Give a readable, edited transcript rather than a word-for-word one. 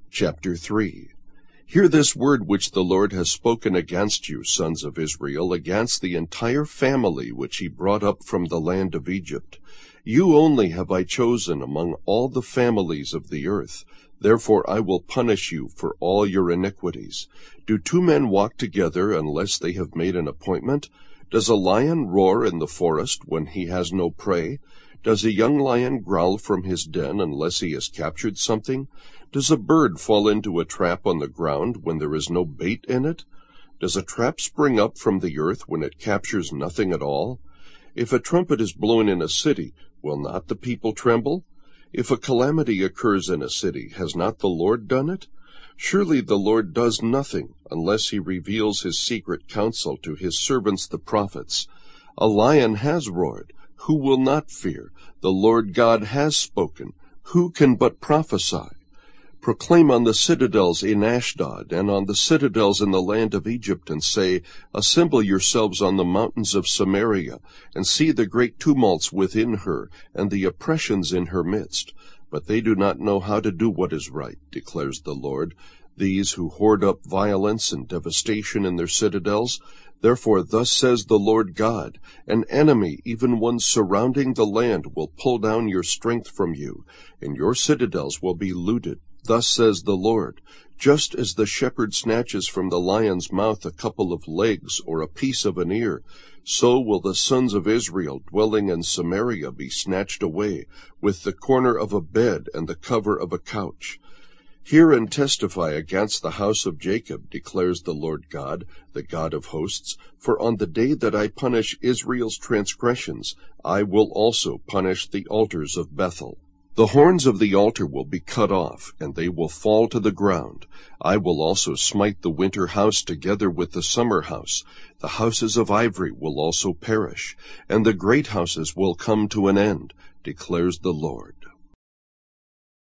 Chapter 3. Hear this word which the Lord has spoken against you, sons of Israel, against the entire family which he brought up from the land of Egypt. You only have I chosen among all the families of the earth. Therefore I will punish you for all your iniquities. Do two men walk together unless they have made an appointment? Does a lion roar in the forest when he has no prey? Does a young lion growl from his den unless he has captured something? Does a bird fall into a trap on the ground when there is no bait in it? Does a trap spring up from the earth when it captures nothing at all? If a trumpet is blown in a city, will not the people tremble? If a calamity occurs in a city, has not the Lord done it? Surely the Lord does nothing unless he reveals his secret counsel to his servants the prophets. A lion has roared. Who will not fear? The Lord God has spoken. Who can but prophesy? Proclaim on the citadels in Ashdod, and on the citadels in the land of Egypt, and say, Assemble yourselves on the mountains of Samaria, and see the great tumults within her, and the oppressions in her midst. But they do not know how to do what is right, declares the Lord, these who hoard up violence and devastation in their citadels. Therefore thus says the Lord God, an enemy, even one surrounding the land, will pull down your strength from you, and your citadels will be looted. Thus says the Lord, just as the shepherd snatches from the lion's mouth a couple of legs or a piece of an ear, so will the sons of Israel dwelling in Samaria be snatched away, with the corner of a bed and the cover of a couch. Hear and testify against the house of Jacob, declares the Lord God, the God of hosts, for on the day that I punish Israel's transgressions, I will also punish the altars of Bethel. The horns of the altar will be cut off, and they will fall to the ground. I will also smite the winter house together with the summer house. The houses of ivory will also perish, and the great houses will come to an end, declares the Lord.